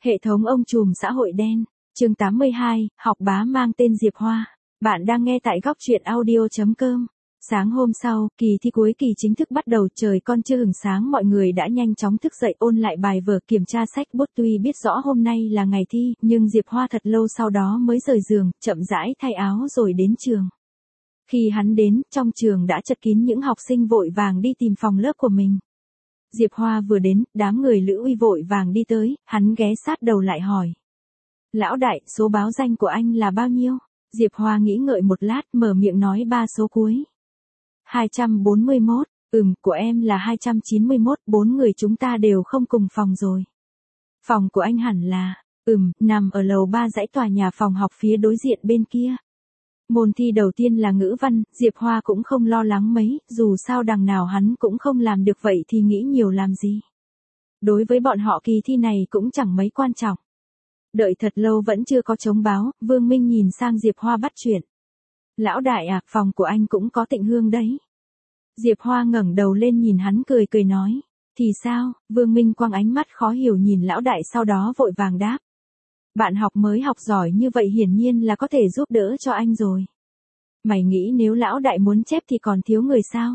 Hệ thống ông trùm xã hội đen, chương 82, học bá mang tên Diệp Hoa. Bạn đang nghe tại góc truyện audio.com. Sáng hôm sau, kỳ thi cuối kỳ chính thức bắt đầu, trời con chưa hửng sáng mọi người đã nhanh chóng thức dậy ôn lại bài vở kiểm tra sách bút tuy biết rõ hôm nay là ngày thi, nhưng Diệp Hoa thật lâu sau đó mới rời giường, chậm rãi thay áo rồi đến trường. Khi hắn đến, trong trường đã chật kín những học sinh vội vàng đi tìm phòng lớp của mình. Diệp Hoa vừa đến, đám người Lữ Uy vội vàng đi tới, hắn ghé sát đầu lại hỏi. Lão đại, số báo danh của anh là bao nhiêu? Diệp Hoa nghĩ ngợi một lát, mở miệng nói ba số cuối. 241, của em là 291, 4 người chúng ta đều không cùng phòng rồi. Phòng của anh hẳn là, nằm ở lầu 3 dãy tòa nhà phòng học phía đối diện bên kia. Môn thi đầu tiên là ngữ văn, Diệp Hoa cũng không lo lắng mấy, dù sao đằng nào hắn cũng không làm được vậy thì nghĩ nhiều làm gì. Đối với bọn họ kỳ thi này cũng chẳng mấy quan trọng. Đợi thật lâu vẫn chưa có trống báo, Vương Minh nhìn sang Diệp Hoa bắt chuyện. Lão đại à, phòng của anh cũng có Tịnh Hương đấy. Diệp Hoa ngẩng đầu lên nhìn hắn cười cười nói. Thì sao? Vương Minh quăng ánh mắt khó hiểu nhìn lão đại sau đó vội vàng đáp. Bạn học mới học giỏi như vậy hiển nhiên là có thể giúp đỡ cho anh rồi. Mày nghĩ nếu lão đại muốn chép thì còn thiếu người sao?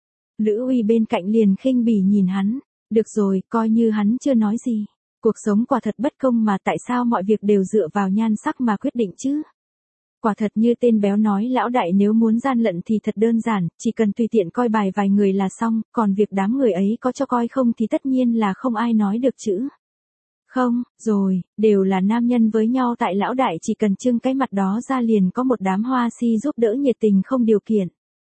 Lữ Uy bên cạnh liền khinh bỉ nhìn hắn. Được rồi, coi như hắn chưa nói gì. Cuộc sống quả thật bất công mà tại sao mọi việc đều dựa vào nhan sắc mà quyết định chứ? Quả thật như tên béo nói lão đại nếu muốn gian lận thì thật đơn giản, chỉ cần tùy tiện coi bài vài người là xong, còn việc đám người ấy có cho coi không thì tất nhiên là không ai nói được chữ. Không, rồi, đều là nam nhân với nhau tại lão đại chỉ cần trưng cái mặt đó ra liền có một đám hoa si giúp đỡ nhiệt tình không điều kiện.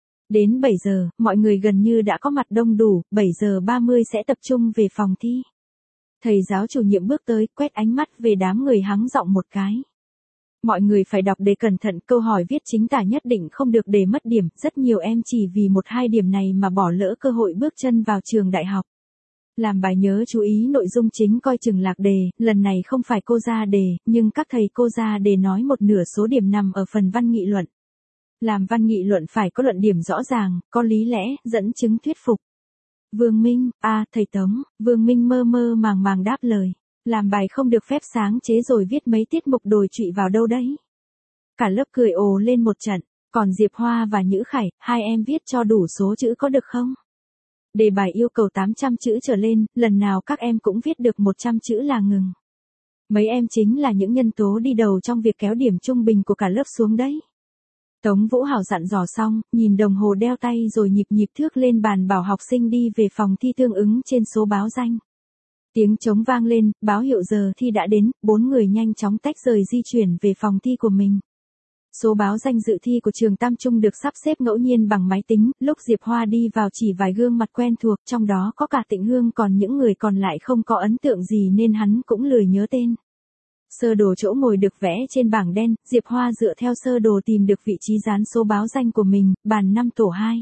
Đến 7 giờ, mọi người gần như đã có mặt đông đủ, 7 giờ 30 sẽ tập trung về phòng thi. Thầy giáo chủ nhiệm bước tới, quét ánh mắt về đám người hắng giọng một cái. Mọi người phải đọc để cẩn thận, câu hỏi viết chính tả nhất định không được để mất điểm, rất nhiều em chỉ vì 1-2 điểm này mà bỏ lỡ cơ hội bước chân vào trường đại học. Làm bài nhớ chú ý nội dung chính coi chừng lạc đề, lần này không phải cô ra đề, nhưng các thầy cô ra đề nói một nửa số điểm nằm ở phần văn nghị luận. Làm văn nghị luận phải có luận điểm rõ ràng, có lý lẽ, dẫn chứng thuyết phục. Vương Minh, thầy Tống, Vương Minh mơ mơ màng màng đáp lời. Làm bài không được phép sáng chế rồi viết mấy tiết mục đồi trụy vào đâu đấy. Cả lớp cười ồ lên một trận, còn Diệp Hoa và Nhữ Khải, hai em viết cho đủ số chữ có được không? Đề bài yêu cầu 800 chữ trở lên, lần nào các em cũng viết được 100 chữ là ngừng. Mấy em chính là những nhân tố đi đầu trong việc kéo điểm trung bình của cả lớp xuống đấy. Tống Vũ Hảo dặn dò xong, nhìn đồng hồ đeo tay rồi nhịp nhịp thước lên bàn bảo học sinh đi về phòng thi tương ứng trên số báo danh. Tiếng trống vang lên, báo hiệu giờ thi đã đến, 4 người nhanh chóng tách rời di chuyển về phòng thi của mình. Số báo danh dự thi của trường Tam Trung được sắp xếp ngẫu nhiên bằng máy tính, lúc Diệp Hoa đi vào chỉ vài gương mặt quen thuộc, trong đó có cả Tịnh Hương, còn những người còn lại không có ấn tượng gì nên hắn cũng lười nhớ tên. Sơ đồ chỗ ngồi được vẽ trên bảng đen, Diệp Hoa dựa theo sơ đồ tìm được vị trí dán số báo danh của mình, bàn 5 tổ 2.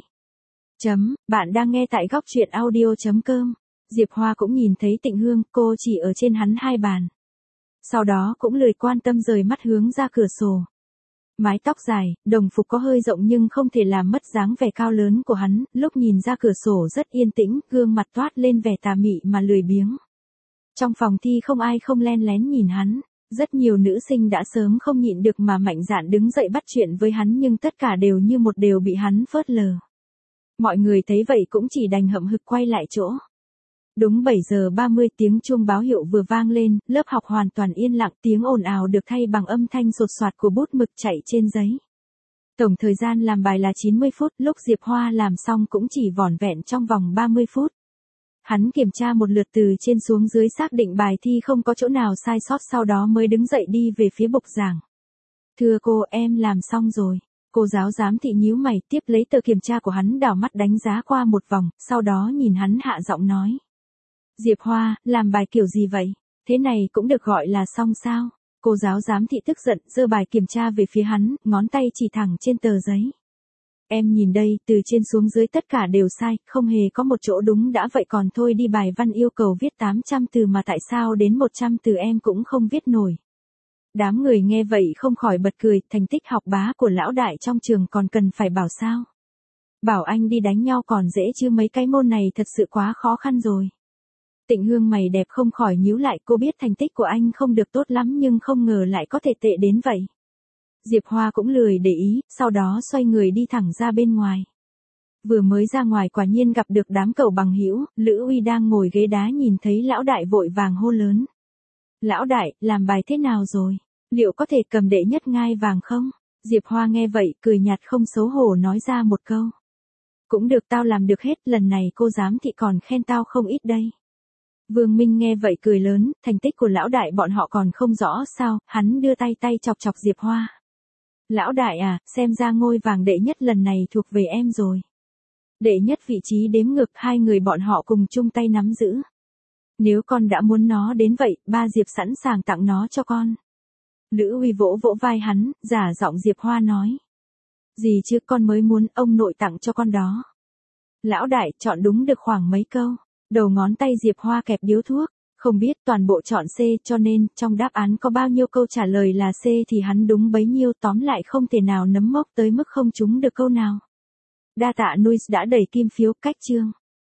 Bạn đang nghe tại góc truyện audio.com. Diệp Hoa cũng nhìn thấy Tịnh Hương, cô chỉ ở trên hắn 2 bàn. Sau đó cũng lười quan tâm rời mắt hướng ra cửa sổ. Mái tóc dài, đồng phục có hơi rộng nhưng không thể làm mất dáng vẻ cao lớn của hắn, lúc nhìn ra cửa sổ rất yên tĩnh, gương mặt toát lên vẻ tà mị mà lười biếng. Trong phòng thi không ai không len lén nhìn hắn, rất nhiều nữ sinh đã sớm không nhịn được mà mạnh dạn đứng dậy bắt chuyện với hắn nhưng tất cả đều như một đều bị hắn phớt lờ. Mọi người thấy vậy cũng chỉ đành hậm hực quay lại chỗ. Đúng 7 giờ 30 tiếng chuông báo hiệu vừa vang lên, lớp học hoàn toàn yên lặng, tiếng ồn ào được thay bằng âm thanh sột soạt của bút mực chạy trên giấy. Tổng thời gian làm bài là 90 phút, lúc Diệp Hoa làm xong cũng chỉ vỏn vẹn trong vòng 30 phút. Hắn kiểm tra một lượt từ trên xuống dưới xác định bài thi không có chỗ nào sai sót sau đó mới đứng dậy đi về phía bục giảng. Thưa cô, em làm xong rồi. Cô giáo giám thị nhíu mày tiếp lấy tờ kiểm tra của hắn đảo mắt đánh giá qua một vòng, sau đó nhìn hắn hạ giọng nói. Diệp Hoa, làm bài kiểu gì vậy? Thế này cũng được gọi là xong sao? Cô giáo giám thị tức giận, giơ bài kiểm tra về phía hắn, ngón tay chỉ thẳng trên tờ giấy. Em nhìn đây, từ trên xuống dưới tất cả đều sai, không hề có một chỗ đúng đã vậy còn thôi đi bài văn yêu cầu viết 800 từ mà tại sao đến 100 từ em cũng không viết nổi. Đám người nghe vậy không khỏi bật cười, thành tích học bá của lão đại trong trường còn cần phải bảo sao? Bảo anh đi đánh nhau còn dễ chứ mấy cái môn này thật sự quá khó khăn rồi. Tịnh Hương mày đẹp không khỏi nhíu lại, cô biết thành tích của anh không được tốt lắm nhưng không ngờ lại có thể tệ đến vậy. Diệp Hoa cũng lười để ý, sau đó xoay người đi thẳng ra bên ngoài. Vừa mới ra ngoài quả nhiên gặp được đám cậu bằng hữu, Lữ Uy đang ngồi ghế đá nhìn thấy lão đại vội vàng hô lớn. Lão đại, làm bài thế nào rồi? Liệu có thể cầm đệ nhất ngai vàng không? Diệp Hoa nghe vậy, cười nhạt không xấu hổ nói ra một câu. Cũng được, tao làm được hết, lần này cô giám thị còn khen tao không ít đây. Vương Minh nghe vậy cười lớn, thành tích của lão đại bọn họ còn không rõ sao, hắn đưa tay chọc chọc Diệp Hoa. Lão đại à, xem ra ngôi vàng đệ nhất lần này thuộc về em rồi. Đệ nhất vị trí đếm ngược, hai người bọn họ cùng chung tay nắm giữ. Nếu con đã muốn nó đến vậy, ba Diệp sẵn sàng tặng nó cho con. Lữ Uy vỗ vỗ vai hắn, giả giọng Diệp Hoa nói. Gì chứ, con mới muốn ông nội tặng cho con đó. Lão đại chọn đúng được khoảng mấy câu. Đầu ngón tay Diệp Hoa kẹp điếu thuốc. Không biết toàn bộ chọn C, cho nên trong đáp án có bao nhiêu câu trả lời là C thì hắn đúng bấy nhiêu, tóm lại không thể nào nấm mốc tới mức không trúng được câu nào. Đa tạ Nuis đã đẩy kim phiếu, cách chương.